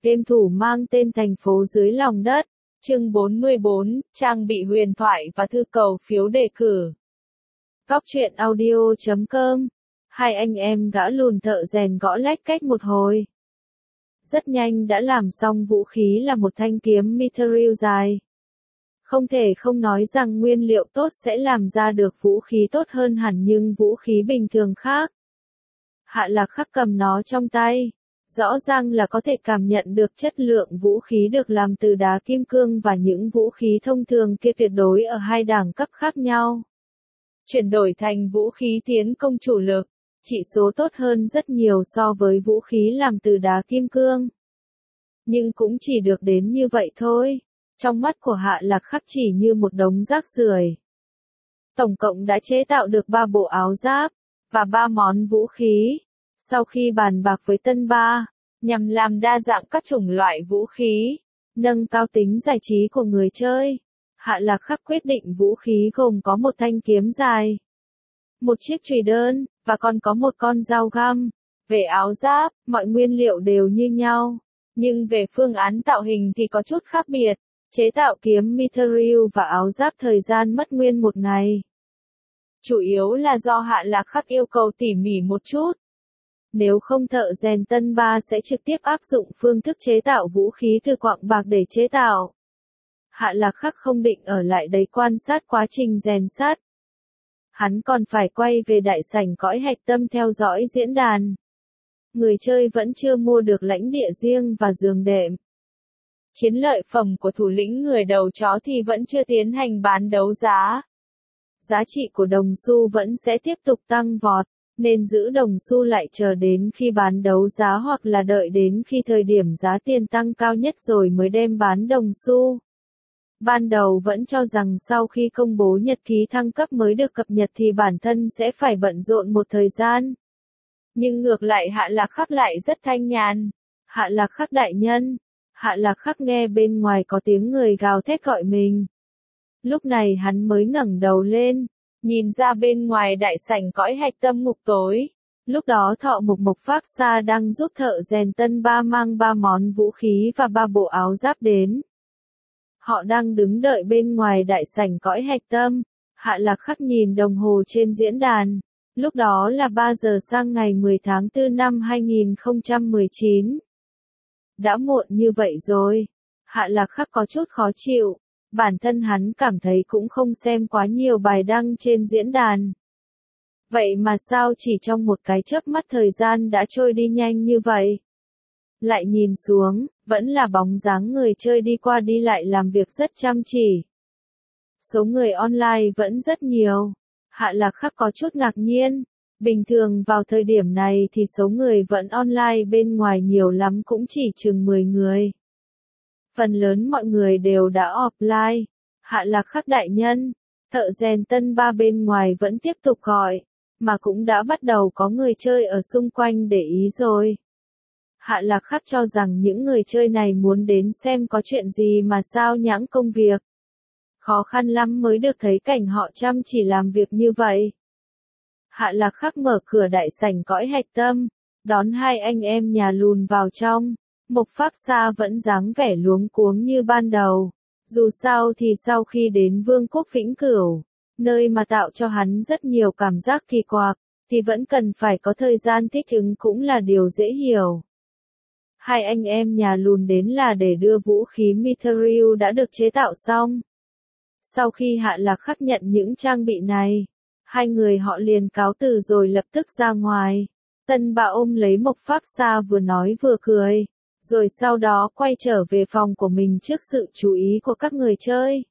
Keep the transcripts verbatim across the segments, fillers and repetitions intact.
Game thủ mang tên Thành phố dưới lòng đất, chương bốn mươi bốn, trang bị huyền thoại và thư cầu phiếu đề cử. Góc truyện audio chấm com. Hai anh em gã lùn thợ rèn gõ lách cách một hồi. Rất nhanh đã làm xong vũ khí là một thanh kiếm mithril dài. Không thể không nói rằng nguyên liệu tốt sẽ làm ra được vũ khí tốt hơn hẳn nhưng vũ khí bình thường khác. Hạ Lạc Khắc cầm nó trong tay. Rõ ràng là có thể cảm nhận được chất lượng vũ khí được làm từ đá kim cương và những vũ khí thông thường kia tuyệt đối ở hai đẳng cấp khác nhau. Chuyển đổi thành vũ khí tiến công chủ lực, chỉ số tốt hơn rất nhiều so với vũ khí làm từ đá kim cương. Nhưng cũng chỉ được đến như vậy thôi, trong mắt của Hạ Lạc Khắc chỉ như một đống rác rưởi. Tổng cộng đã chế tạo được ba bộ áo giáp, và ba món vũ khí. Sau khi bàn bạc với Tân Ba, nhằm làm đa dạng các chủng loại vũ khí, nâng cao tính giải trí của người chơi, Hạ Lạc Khắc quyết định vũ khí gồm có một thanh kiếm dài, một chiếc chùy đơn, và còn có một con dao găm. Về áo giáp, mọi nguyên liệu đều như nhau, nhưng về phương án tạo hình thì có chút khác biệt. Chế tạo kiếm mithril và áo giáp thời gian mất nguyên một ngày. Chủ yếu là do Hạ Lạc Khắc yêu cầu tỉ mỉ một chút. Nếu không thợ rèn Tân Ba sẽ trực tiếp áp dụng phương thức chế tạo vũ khí từ quặng bạc để chế tạo. Hạ Lạc Khắc không định ở lại đấy quan sát quá trình rèn sắt. Hắn còn phải quay về đại sảnh cõi hạch tâm theo dõi diễn đàn. Người chơi vẫn chưa mua được lãnh địa riêng và giường đệm. Chiến lợi phẩm của thủ lĩnh người đầu chó thì vẫn chưa tiến hành bán đấu giá. Giá trị của đồng xu vẫn sẽ tiếp tục tăng vọt, nên giữ đồng xu lại chờ đến khi bán đấu giá hoặc là đợi đến khi thời điểm giá tiền tăng cao nhất rồi mới đem bán đồng xu. Ban đầu vẫn cho rằng sau khi công bố nhật ký thăng cấp mới được cập nhật thì bản thân sẽ phải bận rộn một thời gian. Nhưng ngược lại Hạ Lạc Khắc lại rất thanh nhàn. Hạ Lạc Khắc đại nhân. Hạ Lạc Khắc nghe bên ngoài có tiếng người gào thét gọi mình. Lúc này hắn mới ngẩng đầu lên, nhìn ra bên ngoài đại sảnh cõi hạch tâm ngục tối. Lúc đó Thọ Mục Mộc Pháp Sa đang giúp thợ rèn Tân Ba mang ba món vũ khí và ba bộ áo giáp đến. Họ đang đứng đợi bên ngoài đại sảnh cõi hạch tâm. Hạ Lạc Khắc nhìn đồng hồ trên diễn đàn. Lúc đó là ba giờ sang ngày mười tháng tư năm hai nghìn không trăm mười chín. Đã muộn như vậy rồi. Hạ Lạc Khắc có chút khó chịu. Bản thân hắn cảm thấy cũng không xem quá nhiều bài đăng trên diễn đàn. Vậy mà sao chỉ trong một cái chớp mắt thời gian đã trôi đi nhanh như vậy? Lại nhìn xuống, vẫn là bóng dáng người chơi đi qua đi lại làm việc rất chăm chỉ. Số người online vẫn rất nhiều. Hạ Lạc Khắc có chút ngạc nhiên. Bình thường vào thời điểm này thì số người vẫn online bên ngoài nhiều lắm cũng chỉ chừng mười người. Phần lớn mọi người đều đã offline. Hạ Lạc Khắc đại nhân, thợ rèn Tân Ba bên ngoài vẫn tiếp tục gọi, mà cũng đã bắt đầu có người chơi ở xung quanh để ý rồi. Hạ Lạc Khắc cho rằng những người chơi này muốn đến xem có chuyện gì mà sao nhãng công việc. Khó khăn lắm mới được thấy cảnh họ chăm chỉ làm việc như vậy. Hạ Lạc Khắc mở cửa đại sảnh cõi hạch tâm, đón hai anh em nhà lùn vào trong. Mộc Pháp Sa vẫn dáng vẻ luống cuống như ban đầu. Dù sao thì sau khi đến Vương quốc Vĩnh Cửu, nơi mà tạo cho hắn rất nhiều cảm giác kỳ quặc, thì vẫn cần phải có thời gian thích ứng cũng là điều dễ hiểu. Hai anh em nhà lùn đến là để đưa vũ khí mithril đã được chế tạo xong. Sau khi Hạ Lạc Khắc nhận những trang bị này, hai người họ liền cáo từ rồi lập tức ra ngoài. Tân Ba ôm lấy Mộc Pháp Sa vừa nói vừa cười, rồi sau đó quay trở về phòng của mình trước sự chú ý của các người chơi.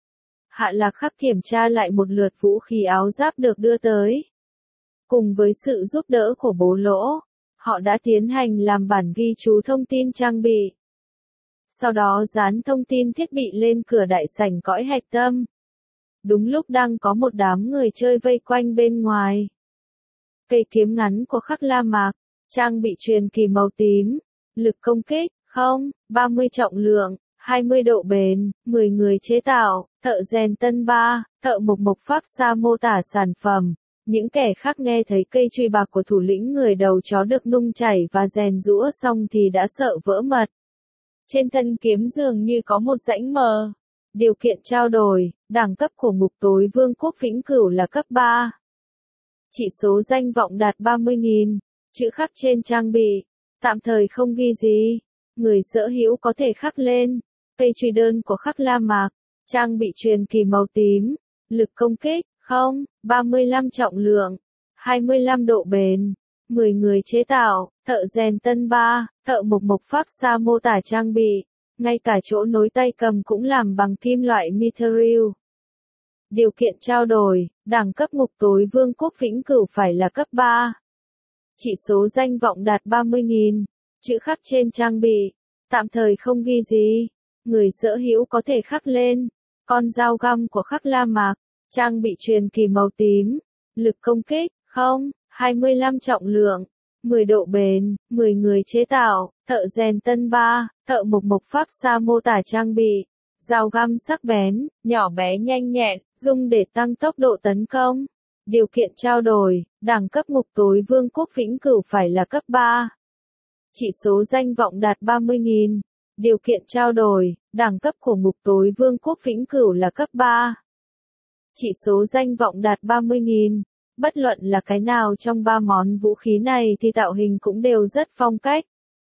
Hạ Lạc Khắc kiểm tra lại một lượt vũ khí áo giáp được đưa tới. Cùng với sự giúp đỡ của Bố Lỗ, họ đã tiến hành làm bản ghi chú thông tin trang bị. Sau đó dán thông tin thiết bị lên cửa đại sảnh cõi hạch tâm. Đúng lúc đang có một đám người chơi vây quanh bên ngoài. Cây kiếm ngắn của Khắc La Mạc, trang bị truyền kỳ màu tím, lực công kích, không, ba mươi trọng lượng, hai mươi độ bền, mười người chế tạo, thợ rèn Tân Ba, thợ Mộc Mộc Pháp Sa mô tả sản phẩm. Những kẻ khác nghe thấy cây chùy bạc của thủ lĩnh người đầu chó được nung chảy và rèn giũa xong thì đã sợ vỡ mật. Trên thân kiếm dường như có một rãnh mờ. Điều kiện trao đổi, đẳng cấp của ngục tối Vương quốc Vĩnh Cửu là cấp ba. Chỉ số danh vọng đạt ba mươi nghìn. Chữ khắc trên trang bị. Tạm thời không ghi gì. Người sở hữu có thể khắc lên. Cây truy đơn của khắc La Mạc. Trang bị truyền kỳ màu tím. Lực công kích, không. ba mươi lăm trọng lượng. hai mươi lăm độ bền. mười người chế tạo. Thợ rèn tân ba. Thợ mộc mộc pháp sa mô tả trang bị. Ngay cả chỗ nối tay cầm cũng làm bằng kim loại mithril. Điều kiện trao đổi, đẳng cấp ngục tối Vương quốc Vĩnh Cửu phải là cấp ba. Chỉ số danh vọng đạt ba mươi nghìn. Chữ khắc trên trang bị. Tạm thời không ghi gì. Người sở hữu có thể khắc lên. Con dao găm của khắc La Mạc. Trang bị truyền kỳ màu tím. Lực công kích, không. hai mươi lăm trọng lượng. mười độ bền. mười người chế tạo. Thợ rèn tân ba. Thợ mộc mộc pháp sa mô tả trang bị. Dao găm sắc bén, nhỏ bé nhanh nhẹn, dùng để tăng tốc độ tấn công. Điều kiện trao đổi, đẳng cấp ngục tối Vương quốc Vĩnh Cửu phải là cấp ba. Chỉ số danh vọng đạt ba mươi nghìn. Điều kiện trao đổi, đẳng cấp của ngục tối Vương quốc Vĩnh Cửu là cấp ba. Chỉ số danh vọng đạt ba mươi nghìn. Bất luận là cái nào trong ba món vũ khí này thì tạo hình cũng đều rất phong cách.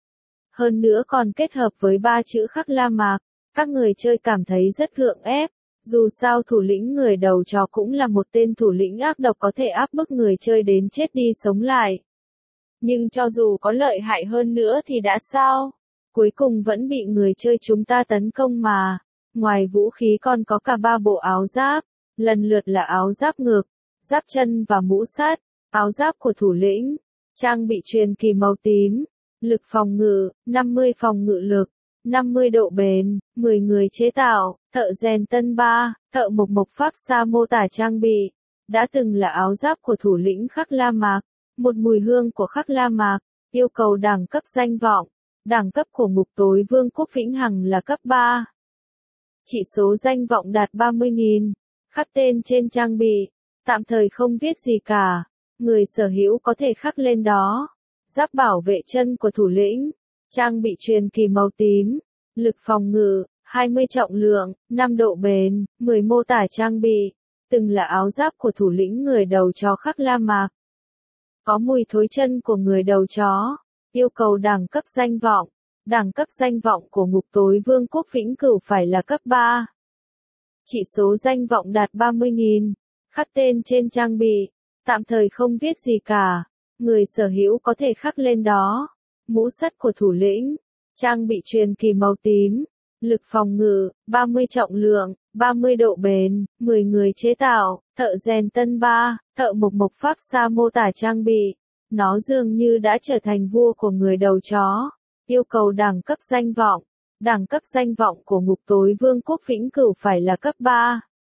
Hơn nữa còn kết hợp với ba chữ khắc La Mạc. Các người chơi cảm thấy rất gượng ép, dù sao thủ lĩnh người đầu trò cũng là một tên thủ lĩnh ác độc có thể áp bức người chơi đến chết đi sống lại. Nhưng cho dù có lợi hại hơn nữa thì đã sao? Cuối cùng vẫn bị người chơi chúng ta tấn công mà. Ngoài vũ khí còn có cả ba bộ áo giáp, lần lượt là áo giáp ngực, giáp chân và mũ sắt, áo giáp của thủ lĩnh, trang bị truyền kỳ màu tím, lực phòng ngự, năm mươi phòng ngự lực. năm mươi độ bền, mười người chế tạo, thợ rèn tân ba, thợ mộc mộc pháp sa mô tả trang bị. Đã từng là áo giáp của thủ lĩnh khắc La Mạc, một mùi hương của khắc La Mạc, yêu cầu đẳng cấp danh vọng. Đẳng cấp của ngục tối Vương quốc Vĩnh Hằng là cấp ba. Chỉ số danh vọng đạt ba mươi nghìn. Khắc tên trên trang bị. Tạm thời không viết gì cả. Người sở hữu có thể khắc lên đó. Giáp bảo vệ chân của thủ lĩnh. Trang bị truyền kỳ màu tím, lực phòng ngự, hai mươi trọng lượng, năm độ bền, mười mô tả trang bị, từng là áo giáp của thủ lĩnh người đầu chó khắc La Mạc. Có mùi thối chân của người đầu chó, yêu cầu đẳng cấp danh vọng, đẳng cấp danh vọng của ngục tối Vương quốc Vĩnh Cửu phải là cấp ba. Chỉ số danh vọng đạt ba mươi nghìn, khắc tên trên trang bị, tạm thời không viết gì cả, người sở hữu có thể khắc lên đó. Mũ sắt của thủ lĩnh, trang bị truyền kỳ màu tím, lực phòng ngự, ba mươi trọng lượng, ba mươi độ bền, mười người chế tạo, thợ rèn tân ba, thợ mộc mộc pháp sa mô tả trang bị. Nó dường như đã trở thành vua của người đầu chó. Yêu cầu đẳng cấp danh vọng. Đẳng cấp danh vọng của ngục tối Vương quốc Vĩnh Cửu phải là cấp ba.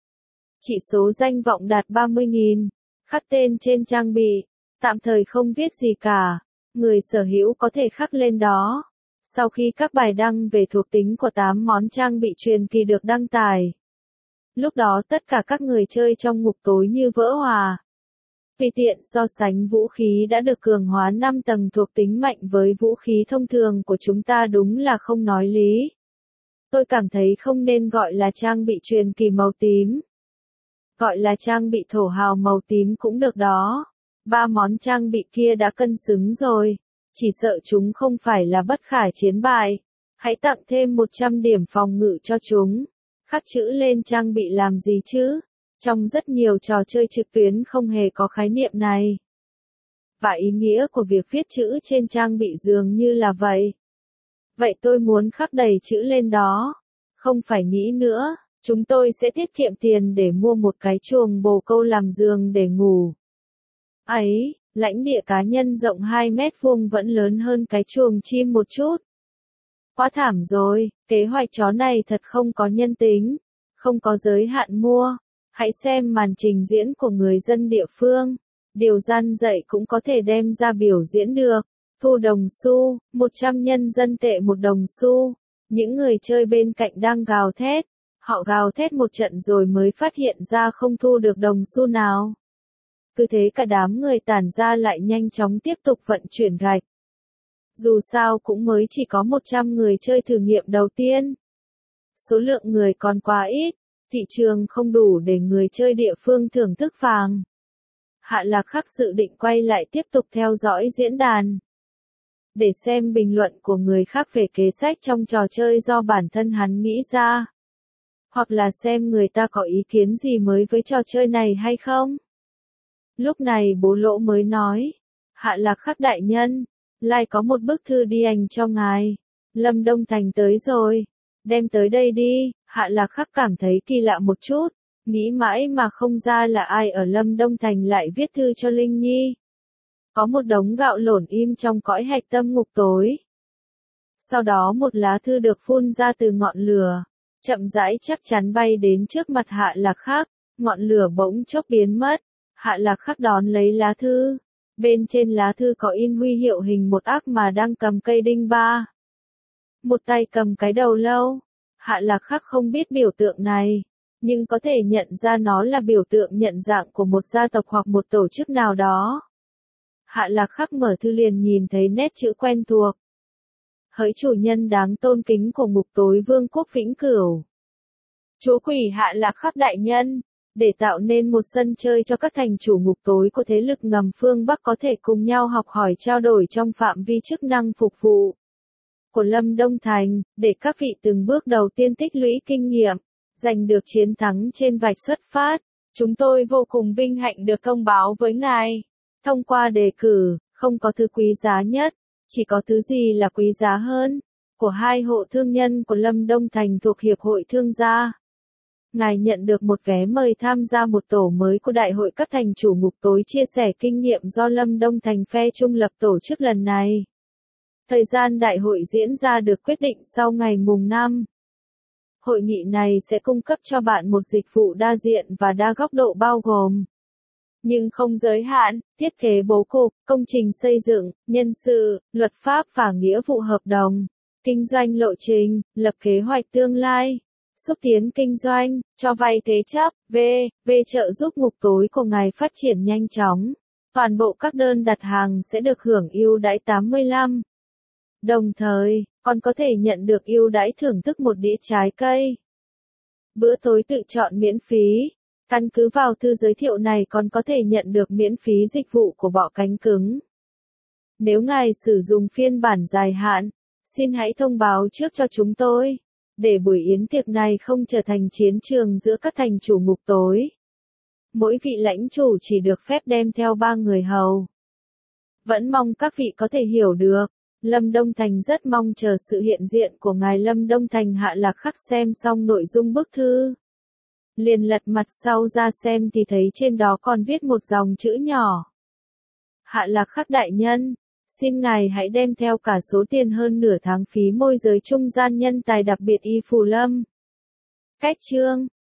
Chỉ số danh vọng đạt ba mươi nghìn. Khắc tên trên trang bị. Tạm thời không viết gì cả. Người sở hữu có thể khắc lên đó. Sau khi các bài đăng về thuộc tính của tám món trang bị truyền kỳ được đăng tải, lúc đó tất cả các người chơi trong ngục tối như vỡ hòa. Tùy tiện so sánh vũ khí đã được cường hóa năm tầng thuộc tính mạnh với vũ khí thông thường của chúng ta đúng là không nói lý. Tôi cảm thấy không nên gọi là trang bị truyền kỳ màu tím. Gọi là trang bị thổ hào màu tím cũng được đó. Ba món trang bị kia đã cân xứng rồi. Chỉ sợ chúng không phải là bất khả chiến bại. Hãy tặng thêm một trăm điểm phòng ngự cho chúng. Khắc chữ lên trang bị làm gì chứ? Trong rất nhiều trò chơi trực tuyến không hề có khái niệm này. Và ý nghĩa của việc viết chữ trên trang bị dường như là vậy. Vậy tôi muốn khắc đầy chữ lên đó. Không phải nghĩ nữa, chúng tôi sẽ tiết kiệm tiền để mua một cái chuồng bồ câu làm giường để ngủ. Ấy, lãnh địa cá nhân rộng hai mét vuông vẫn lớn hơn cái chuồng chim một chút. Quá thảm rồi, kế hoạch chó này thật không có nhân tính, không có giới hạn mua. Hãy xem màn trình diễn của người dân địa phương. Điều gian dạy cũng có thể đem ra biểu diễn được. Thu đồng xu, một trăm nhân dân tệ một đồng xu. Những người chơi bên cạnh đang gào thét. Họ gào thét một trận rồi mới phát hiện ra không thu được đồng xu nào. Cứ thế cả đám người tản ra lại nhanh chóng tiếp tục vận chuyển gạch. Dù sao cũng mới chỉ có một trăm người chơi thử nghiệm đầu tiên. Số lượng người còn quá ít, thị trường không đủ để người chơi địa phương thưởng thức vàng. Hạ Lạc Khắc dự định quay lại tiếp tục theo dõi diễn đàn. Để xem bình luận của người khác về kế sách trong trò chơi do bản thân hắn nghĩ ra. Hoặc là xem người ta có ý kiến gì mới với trò chơi này hay không. Lúc này Bố Lỗ mới nói. Hạ Lạc Khắc đại nhân, lại có một bức thư đi ảnh cho ngài. Lâm Đông Thành tới rồi. Đem tới đây đi. Hạ Lạc Khắc cảm thấy kỳ lạ một chút. Nghĩ mãi mà không ra là ai ở Lâm Đông Thành lại viết thư cho Linh Nhi. Có một đống gạo lổn im trong cõi hạch tâm ngục tối. Sau đó một lá thư được phun ra từ ngọn lửa. Chậm rãi chắc chắn bay đến trước mặt Hạ Lạc Khắc. Ngọn lửa bỗng chốc biến mất. Hạ Lạc Khắc đón lấy lá thư. Bên trên lá thư có in huy hiệu hình một ác mà đang cầm cây đinh ba. Một tay cầm cái đầu lâu. Hạ Lạc Khắc không biết biểu tượng này, nhưng có thể nhận ra nó là biểu tượng nhận dạng của một gia tộc hoặc một tổ chức nào đó. Hạ Lạc Khắc mở thư liền nhìn thấy nét chữ quen thuộc. Hỡi chủ nhân đáng tôn kính của ngục tối Vương quốc Vĩnh Cửu. Chúa quỷ Hạ Lạc Khắc đại nhân, để tạo nên một sân chơi cho các thành chủ ngục tối của thế lực ngầm phương Bắc có thể cùng nhau học hỏi trao đổi trong phạm vi chức năng phục vụ của Lâm Đông Thành, để các vị từng bước đầu tiên tích lũy kinh nghiệm, giành được chiến thắng trên vạch xuất phát. Chúng tôi vô cùng vinh hạnh được thông báo với ngài. Thông qua đề cử, không có thứ quý giá nhất, chỉ có thứ gì là quý giá hơn, của hai hộ thương nhân của Lâm Đông Thành thuộc Hiệp hội Thương gia. Ngài nhận được một vé mời tham gia một tổ mới của Đại hội các thành chủ ngục tối chia sẻ kinh nghiệm do Lâm Đông Thành phe trung lập tổ chức lần này. Thời gian đại hội diễn ra được quyết định sau ngày mùng năm. Hội nghị này sẽ cung cấp cho bạn một dịch vụ đa diện và đa góc độ bao gồm, nhưng không giới hạn, thiết kế bố cục, công trình xây dựng, nhân sự, luật pháp và nghĩa vụ hợp đồng, kinh doanh lộ trình, lập kế hoạch tương lai, xúc tiến kinh doanh, cho vay thế chấp, v, v trợ giúp ngục tối của ngài phát triển nhanh chóng. Toàn bộ các đơn đặt hàng sẽ được hưởng ưu đãi tám mươi lăm. Đồng thời, còn có thể nhận được ưu đãi thưởng thức một đĩa trái cây. Bữa tối tự chọn miễn phí. Căn cứ vào thư giới thiệu này còn có thể nhận được miễn phí dịch vụ của bọ cánh cứng. Nếu ngài sử dụng phiên bản dài hạn, xin hãy thông báo trước cho chúng tôi, để buổi yến tiệc này không trở thành chiến trường giữa các thành chủ ngục tối. Mỗi vị lãnh chủ chỉ được phép đem theo ba người hầu. Vẫn mong các vị có thể hiểu được. Lâm Đông Thành rất mong chờ sự hiện diện của ngài. Lâm Đông Thành Hạ Lạc Khắc xem xong nội dung bức thư, liền lật mặt sau ra xem thì thấy trên đó còn viết một dòng chữ nhỏ. Hạ Lạc Khắc đại nhân, xin ngài hãy đem theo cả số tiền hơn nửa tháng phí môi giới trung gian nhân tài đặc biệt Y Phù Lâm. Cách chương